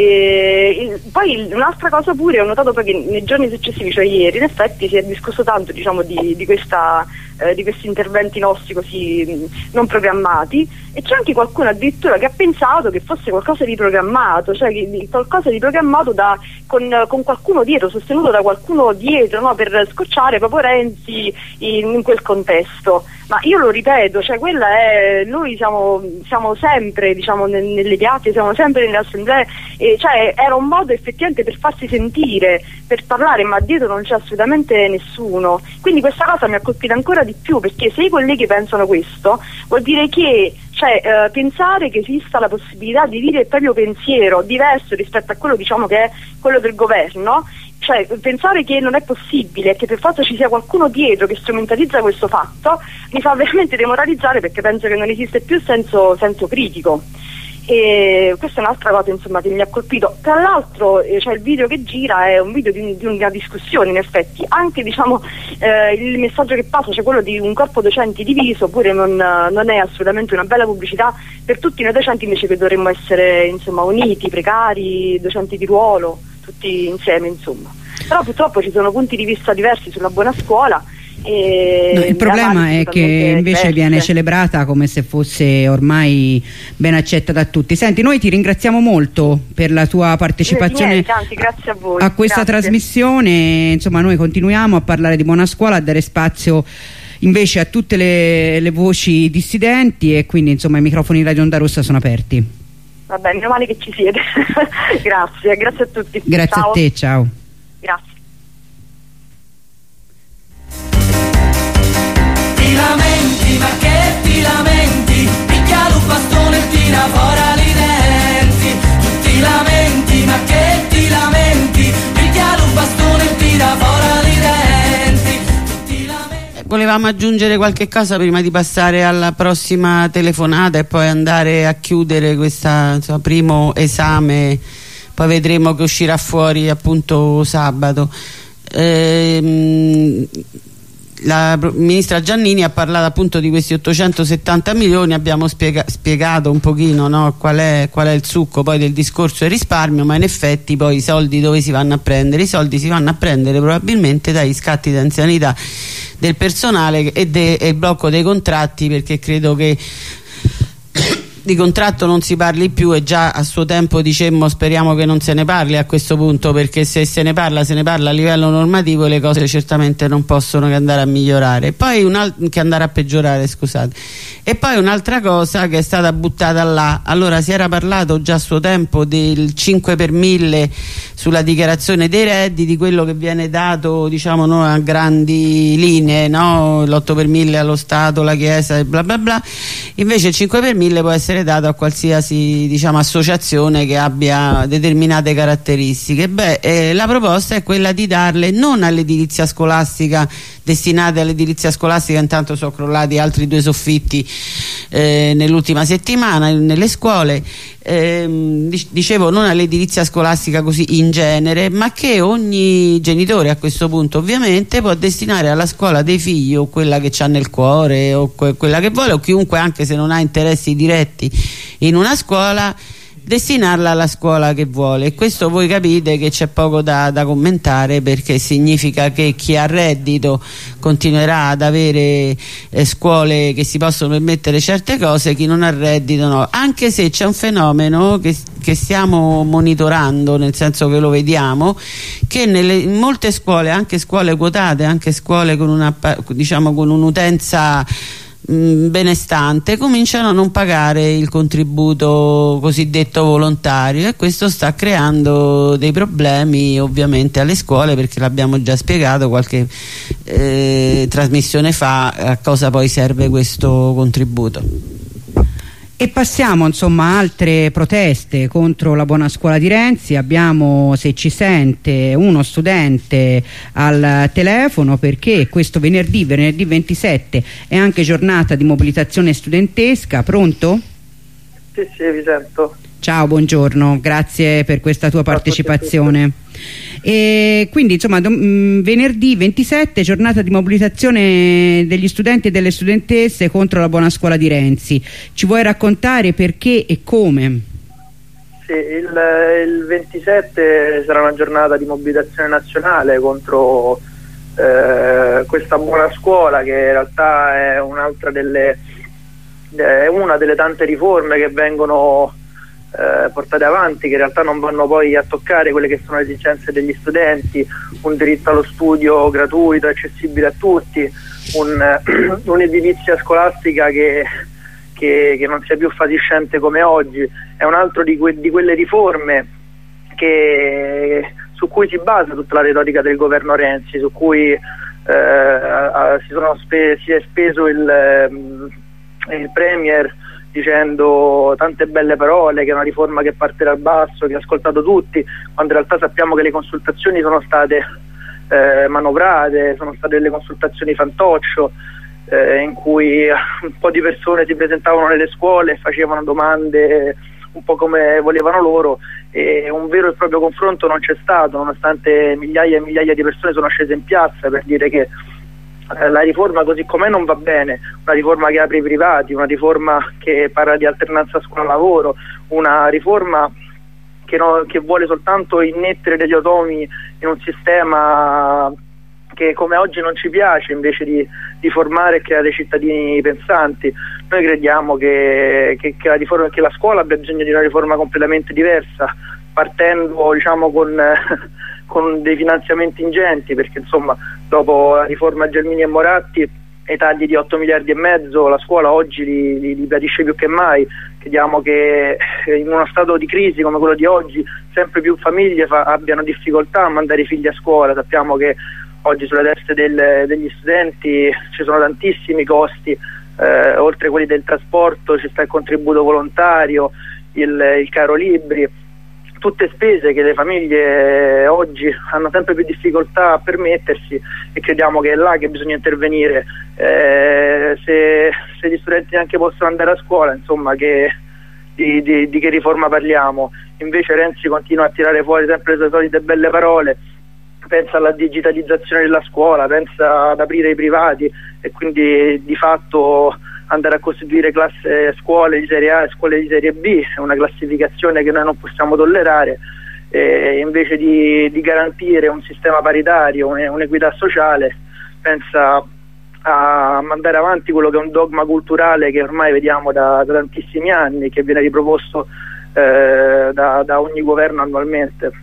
e poi un'altra cosa pure ho notato poi che nei giorni successivi, cioè ieri, in effetti si è discusso tanto diciamo di questa di questi interventi nostri così non programmati, e c'è anche qualcuno addirittura che ha pensato che fosse qualcosa di programmato, cioè qualcosa di programmato con qualcuno dietro, sostenuto da qualcuno dietro, no? Per scocciare proprio Renzi in quel contesto. Ma io lo ripeto, cioè quella è, noi siamo sempre, diciamo, nelle piazze, siamo sempre nelle assemblee, cioè era un modo effettivamente per farsi sentire, per parlare, ma dietro non c'è assolutamente nessuno. Quindi questa cosa mi ha colpito ancora di più, perché se i colleghi pensano questo, vuol dire che pensare che esista la possibilità di dire il proprio pensiero diverso rispetto a quello, diciamo, che è quello del governo, cioè pensare che non è possibile, che per forza ci sia qualcuno dietro che strumentalizza questo fatto, mi fa veramente demoralizzare, perché penso che non esiste più senso critico. E questa è un'altra cosa, insomma, che mi ha colpito. Tra l'altro il video che gira è un video di una discussione, in effetti anche, diciamo, il messaggio che passa, cioè quello di un corpo docenti diviso, pure non è assolutamente una bella pubblicità per tutti noi docenti, invece che dovremmo essere, insomma, uniti, precari, docenti di ruolo, tutti insieme, insomma. Però purtroppo ci sono punti di vista diversi sulla buona scuola. Il problema è che invece viene celebrata come se fosse ormai ben accetta da tutti. Senti, noi ti ringraziamo molto per la tua partecipazione grazie a voi. A questa trasmissione. Insomma, noi continuiamo a parlare di buona scuola, a dare spazio invece a tutte le voci dissidenti, e quindi, insomma, i microfoni di Radio Onda Rossa sono aperti. Va bene, meno male che ci siete. Grazie a tutti. Grazie a te, ciao. Grazie. Ti lamenti, ma che ti lamenti? Picchia un bastone e tira fuori i denti. Tu ti lamenti, ma che ti lamenti? Picchia un bastone e tira fuori i denti. Tu ti lamenti. Volevamo aggiungere qualche cosa prima di passare alla prossima telefonata e poi andare a chiudere questo primo esame, poi vedremo che uscirà fuori appunto sabato. La ministra Giannini ha parlato appunto di questi 870 milioni, abbiamo spiegato un pochino, no, qual è il succo poi del discorso del risparmio, ma in effetti poi i soldi dove si vanno a prendere? I soldi si vanno a prendere probabilmente dagli scatti di anzianità del personale e il blocco dei contratti, perché credo che di contratto non si parli più, e già a suo tempo dicemmo speriamo che non se ne parli a questo punto, perché se se ne parla a livello normativo, e le cose certamente non possono che andare a migliorare, poi che andare a peggiorare, scusate. E poi un'altra cosa che è stata buttata là, allora si era parlato già a suo tempo del 5 per 1000 sulla dichiarazione dei redditi, quello che viene dato, diciamo, no, a grandi linee, no? L'8 per 1000 allo Stato, la Chiesa e bla bla bla. Invece il 5 per 1000 può essere dato a qualsiasi, diciamo, associazione che abbia determinate caratteristiche. La proposta è quella di darle non all'edilizia scolastica, destinate all'edilizia scolastica, intanto sono crollati altri 2 soffitti nell'ultima settimana nelle scuole, dicevo non all'edilizia scolastica così in genere, ma che ogni genitore a questo punto ovviamente può destinare alla scuola dei figli, o quella che c'ha nel cuore, o quella che vuole, o chiunque, anche se non ha interessi diretti in una scuola, destinarla alla scuola che vuole. E questo voi capite che c'è poco da commentare, perché significa che chi ha reddito continuerà ad avere scuole che si possono permettere certe cose, chi non ha reddito no, anche se c'è un fenomeno che stiamo monitorando, nel senso che lo vediamo, che in molte scuole, anche scuole quotate, anche scuole con un'utenza benestante, cominciano a non pagare il contributo cosiddetto volontario, e questo sta creando dei problemi ovviamente alle scuole, perché l'abbiamo già spiegato qualche trasmissione fa a cosa poi serve questo contributo. E passiamo, insomma, a altre proteste contro la buona scuola di Renzi. Abbiamo, se ci sente, uno studente al telefono, perché questo venerdì 27, è anche giornata di mobilitazione studentesca. Pronto? Sì, vi sento. Ciao, buongiorno, grazie per questa tua partecipazione. E quindi, insomma, venerdì 27, giornata di mobilitazione degli studenti e delle studentesse contro la buona scuola di Renzi. Ci vuoi raccontare perché e come? Sì, il 27 sarà una giornata di mobilitazione nazionale contro questa buona scuola, che in realtà è una delle tante riforme che vengono portate avanti, che in realtà non vanno poi a toccare quelle che sono le esigenze degli studenti, un diritto allo studio gratuito, accessibile a tutti, un'edilizia scolastica che non sia più fatiscente come oggi. È un altro di quelle riforme su cui si basa tutta la retorica del governo Renzi, su cui si è speso il Premier dicendo tante belle parole, che è una riforma che parte dal basso, che ha ascoltato tutti, quando in realtà sappiamo che le consultazioni sono state manovrate, sono state delle consultazioni fantoccio, in cui un po' di persone si presentavano nelle scuole e facevano domande un po' come volevano loro, e un vero e proprio confronto non c'è stato, nonostante migliaia e migliaia di persone sono scese in piazza per dire che la riforma così com'è non va bene, una riforma che apre i privati, una riforma che parla di alternanza scuola-lavoro, una riforma che vuole soltanto innettere degli automi in un sistema che come oggi non ci piace, invece di formare e creare cittadini pensanti. Noi crediamo che la scuola abbia bisogno di una riforma completamente diversa, partendo diciamo con dei finanziamenti ingenti, perché insomma dopo la riforma Gelmini e Moratti e i tagli di 8 miliardi e mezzo la scuola oggi li patisce più che mai. Crediamo che in uno stato di crisi come quello di oggi sempre più famiglie abbiano difficoltà a mandare i figli a scuola. Sappiamo che oggi sulle teste degli studenti ci sono tantissimi costi, oltre quelli del trasporto ci sta il contributo volontario, il caro libri, tutte spese che le famiglie oggi hanno sempre più difficoltà a permettersi, e crediamo che è là che bisogna intervenire. Se gli studenti neanche possono andare a scuola, insomma, di che riforma parliamo? Invece Renzi continua a tirare fuori sempre le sue solite belle parole, pensa alla digitalizzazione della scuola, pensa ad aprire i privati e quindi di fatto andare a costituire scuole di serie A e scuole di serie B, è una classificazione che noi non possiamo tollerare, invece di garantire un sistema paritario, un'equità sociale, pensa a mandare avanti quello che è un dogma culturale che ormai vediamo da tantissimi anni, che viene riproposto da ogni governo annualmente.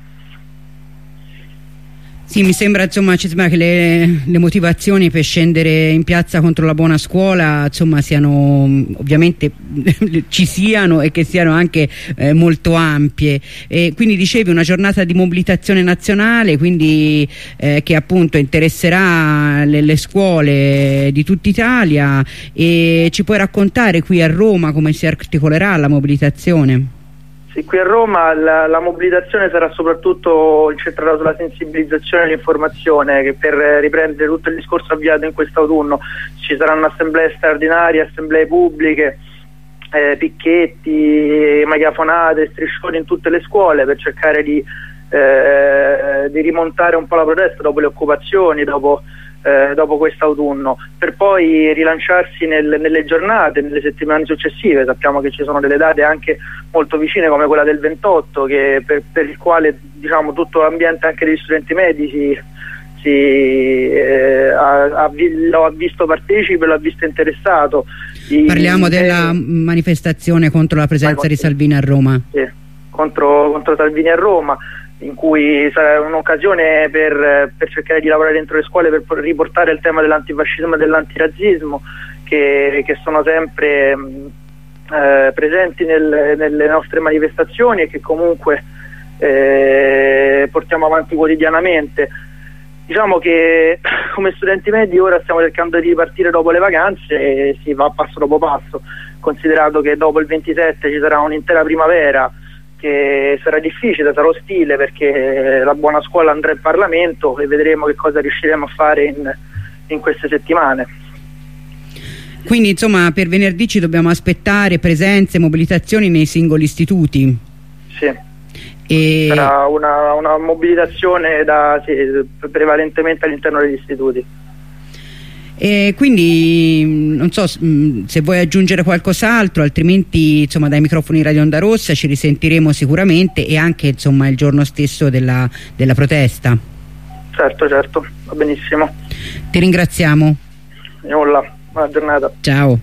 Sì, mi sembra che le motivazioni per scendere in piazza contro la buona scuola insomma siano ovviamente ci siano, e che siano anche molto ampie, e quindi dicevi una giornata di mobilitazione nazionale, quindi che appunto interesserà le scuole di tutta Italia. E ci puoi raccontare qui a Roma come si articolerà la mobilitazione? Sì, qui a Roma la mobilitazione sarà soprattutto incentrata sulla sensibilizzazione e l'informazione, che per riprendere tutto il discorso avviato in quest'autunno ci saranno assemblee straordinarie, assemblee pubbliche, picchetti, megafonate, striscioni in tutte le scuole per cercare di rimontare un po' la protesta dopo le occupazioni, dopo quest'autunno, per poi rilanciarsi nelle giornate, nelle settimane successive. Sappiamo che ci sono delle date anche molto vicine come quella del 28, che per il quale diciamo tutto l'ambiente anche degli studenti medici lo ha visto partecipe, lo ha visto interessato. Parliamo della manifestazione contro la presenza di Salvini a Roma. Sì, contro Salvini a Roma, in cui sarà un'occasione per cercare di lavorare dentro le scuole, per riportare il tema dell'antifascismo e dell'antirazzismo che sono sempre presenti nelle nostre manifestazioni e che comunque portiamo avanti quotidianamente. Diciamo che come studenti medi ora stiamo cercando di ripartire dopo le vacanze e si va passo dopo passo, considerato che dopo il 27 ci sarà un'intera primavera che sarà difficile, sarà ostile, perché la buona scuola andrà in Parlamento e vedremo che cosa riusciremo a fare in queste settimane. Quindi insomma per venerdì ci dobbiamo aspettare presenze, mobilitazioni nei singoli istituti? Sì. Sarà una mobilitazione prevalentemente all'interno degli istituti. E quindi non so se vuoi aggiungere qualcos'altro, altrimenti insomma dai microfoni Radio Onda Rossa ci risentiremo sicuramente, e anche insomma il giorno stesso della protesta. Certo, va benissimo. Ti ringraziamo. Nulla, buona giornata. Ciao.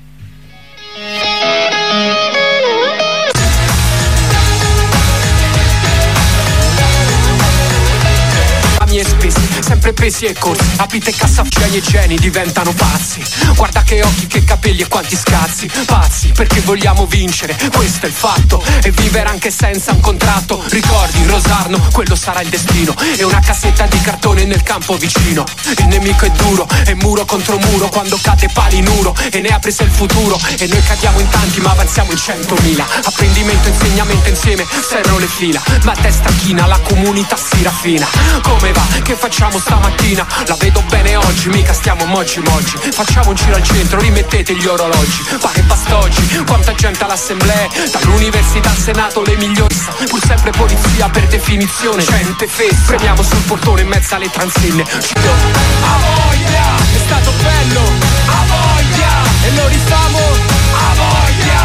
Miei spesi, sempre pesi e corsi, aprite cassa, geni e geni diventano pazzi. Guarda che occhi, che capelli e quanti scazzi. Pazzi perché vogliamo vincere, questo è il fatto. E vivere anche senza un contratto. Ricordi, Rosarno, quello sarà il destino. E una cassetta di cartone nel campo vicino. Il nemico è duro, è muro contro muro. Quando cade palinuro e ne apri se il futuro. E noi cadiamo in tanti ma avanziamo in 100.000. Apprendimento, insegnamento insieme, serrano le fila. Ma a testa china, la comunità si raffina. Come va? Che facciamo stamattina? La vedo bene oggi, mica stiamo moggi. Facciamo un giro al centro, rimettete gli orologi. Pane pastoggi, quanta gente all'assemblea. Dall'università al senato le migliori. Pur sempre polizia per definizione. Gente festa, premiamo sul portone in mezzo alle transenne. A voglia, è stato bello. A voglia, e lo rifamo. A voglia.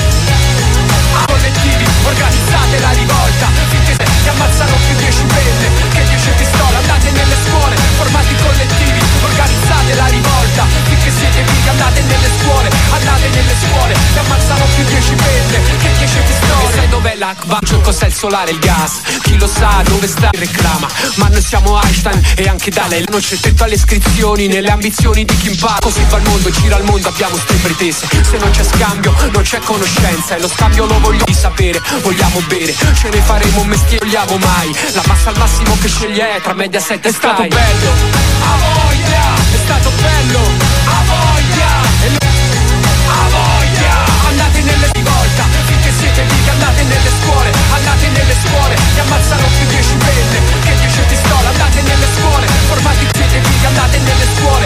Collettivi, organizzate la rivolta. Finché ti ammazzano più 10 penne che 10 pistole. Andate nelle scuole, formati collettivi, organizzate la rivolta. Finché siete vivi, andate nelle scuole, ti ammazzano più 10 penne che 10 pistole. E sai dov'è l'Akbar? Cos'è il solare, il gas? Chi lo sa dove sta il reclama? Ma noi siamo Einstein e anche da lei non c'è tetto alle iscrizioni, nelle ambizioni di chi impara. Così va il mondo, gira il mondo, abbiamo ste pretese. Se non c'è scambio, non c'è conoscenza. E lo scambio lo voglio di sapere, vogliamo bere. Ce ne faremo un mestiere, vogliamo mai. La massa al massimo che sceglie è tra Mediaset e Sky. È stato bello, a voglia. È stato bello, a voglia. A voglia. Andate nelle rivolta, finché siete vivi, andate nelle scuole, ti ammazzano più 10 penne che 10 pistole. Andate nelle scuole, formati siete vivi, andate nelle scuole,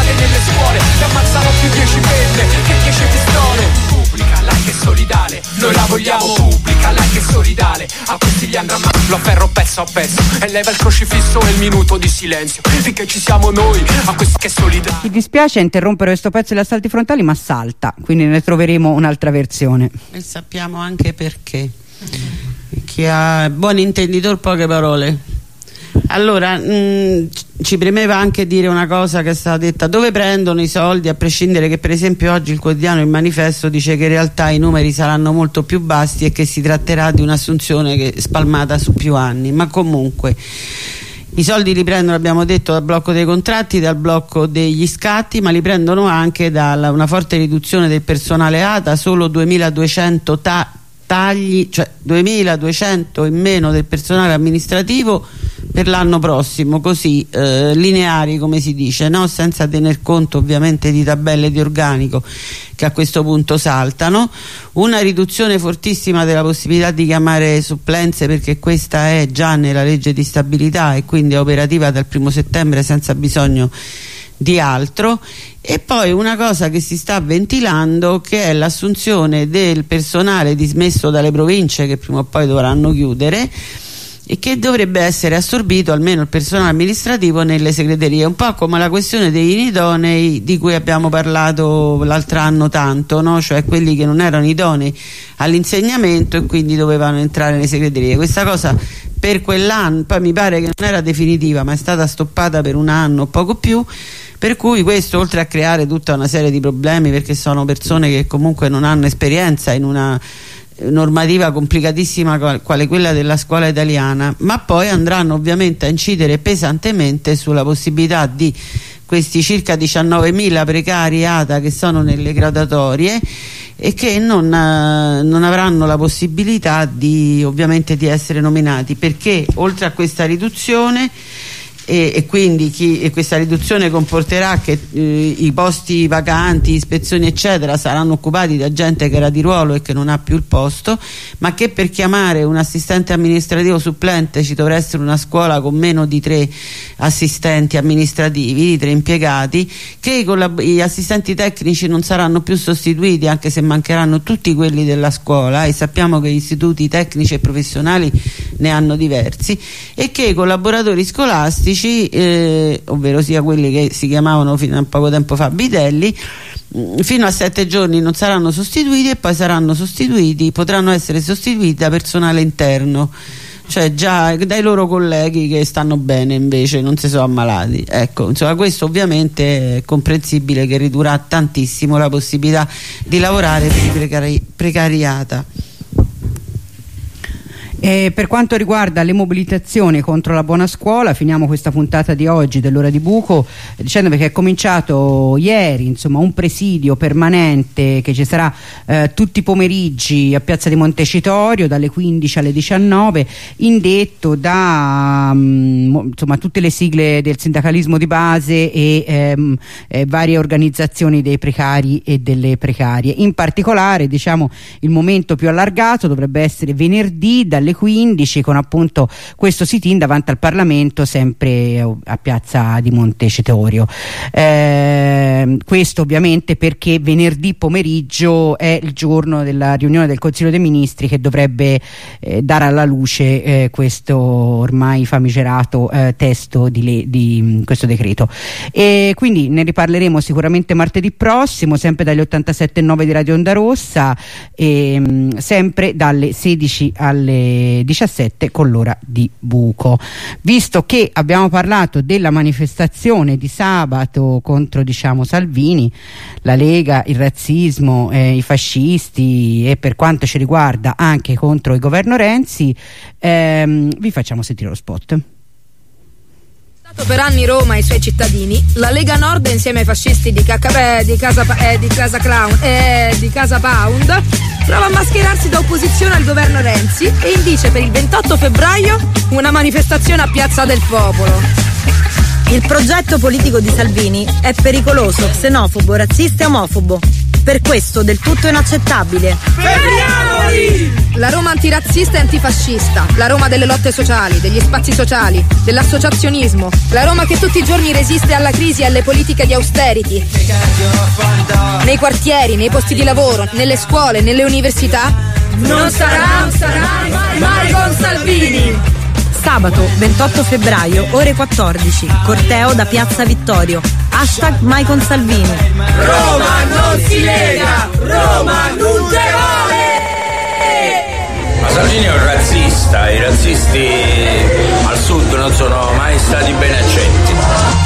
ti ammazzano più 10 penne che 10 pistole. Pubblica, like e solidale, noi la vogliamo pubblica, like e solidale. A questi gli andrà male, lo afferro pezzo a pezzo e leva il crocifisso e il minuto di silenzio. Finché ci siamo noi, a questo che è solidale. Mi dispiace interrompere questo pezzo degli assalti frontali, ma salta, quindi ne troveremo un'altra versione. E sappiamo anche perché. Chi ha buon intenditor, poche parole. Allora, ci premeva anche dire una cosa che è stata detta: dove prendono i soldi, a prescindere che per esempio oggi il quotidiano Il Manifesto dice che in realtà i numeri saranno molto più bassi e che si tratterà di un'assunzione che spalmata su più anni, ma comunque i soldi li prendono, abbiamo detto, dal blocco dei contratti, dal blocco degli scatti, ma li prendono anche da una forte riduzione del personale ATA, solo 2200 tagli, cioè 2200 in meno del personale amministrativo per l'anno prossimo, così lineari come si dice, no? Senza tener conto ovviamente di tabelle di organico che a questo punto saltano, una riduzione fortissima della possibilità di chiamare supplenze, perché questa è già nella legge di stabilità e quindi è operativa dal 1° settembre senza bisogno di altro. E poi una cosa che si sta ventilando, che è l'assunzione del personale dismesso dalle province, che prima o poi dovranno chiudere, e che dovrebbe essere assorbito, almeno il personale amministrativo, nelle segreterie, un po' come la questione degli inidonei di cui abbiamo parlato l'altro anno tanto, no? Cioè quelli che non erano idonei all'insegnamento e quindi dovevano entrare nelle segreterie. Questa cosa per quell'anno poi mi pare che non era definitiva, ma è stata stoppata per un anno o poco più, per cui questo, oltre a creare tutta una serie di problemi, perché sono persone che comunque non hanno esperienza in una normativa complicatissima quale quella della scuola italiana, ma poi andranno ovviamente a incidere pesantemente sulla possibilità di questi circa 19.000 precari ATA che sono nelle graduatorie e che non avranno la possibilità di, ovviamente, di essere nominati, perché oltre a questa riduzione e quindi questa riduzione comporterà che i posti vacanti, ispezioni eccetera saranno occupati da gente che era di ruolo e che non ha più il posto, ma che per chiamare un assistente amministrativo supplente ci dovrà essere una scuola con meno di 3 assistenti amministrativi, di 3 impiegati, che gli assistenti tecnici non saranno più sostituiti, anche se mancheranno tutti quelli della scuola, e sappiamo che gli istituti tecnici e professionali ne hanno diversi, e che i collaboratori scolastici, ovvero sia quelli che si chiamavano fino a poco tempo fa bidelli, fino a 7 giorni non saranno sostituiti, e poi potranno essere sostituiti da personale interno, cioè già dai loro colleghi che stanno bene invece non si sono ammalati. Ecco, insomma, questo ovviamente è comprensibile che ridurrà tantissimo la possibilità di lavorare per i precariata. Per quanto riguarda le mobilitazioni contro la buona scuola, finiamo questa puntata di oggi dell'Ora di Buco dicendo che è cominciato ieri, insomma, un presidio permanente che ci sarà tutti i pomeriggi a Piazza di Montecitorio dalle 15 alle 19, indetto da insomma, tutte le sigle del sindacalismo di base e varie organizzazioni dei precari e delle precarie. In particolare, diciamo, il momento più allargato dovrebbe essere venerdì dalle 15 con appunto questo sit-in davanti al Parlamento, sempre a Piazza di Montecitorio. Questo ovviamente perché venerdì pomeriggio è il giorno della riunione del Consiglio dei Ministri che dovrebbe dare alla luce questo ormai famigerato testo di questo decreto, e quindi ne riparleremo sicuramente martedì prossimo, sempre dagli 87.9 di Radio Onda Rossa, e sempre dalle 16 alle 17 con l'Ora di Buco. Visto che abbiamo parlato della manifestazione di sabato contro, diciamo, Salvini, la Lega, il razzismo, i fascisti e per quanto ci riguarda anche contro il governo Renzi, vi facciamo sentire lo spot. Per anni Roma e i suoi cittadini, la Lega Nord insieme ai fascisti di Casa Pound prova a mascherarsi da opposizione al governo Renzi e indice per il 28 febbraio una manifestazione a Piazza del Popolo. Il progetto politico di Salvini è pericoloso, xenofobo, razzista e omofobo. Per questo del tutto inaccettabile. Fermiamoli! La Roma antirazzista e antifascista, la Roma delle lotte sociali, degli spazi sociali, dell'associazionismo, la Roma che tutti i giorni resiste alla crisi e alle politiche di austerity. Nei quartieri, nei posti di lavoro, nelle scuole, nelle università, non sarà mai con Salvini! Sabato 28 febbraio, ore 14, corteo da Piazza Vittorio. #mai con Salvini. Roma non si lega, Roma non te vuole! Ma Salvini è un razzista, i razzisti al sud non sono mai stati ben accetti.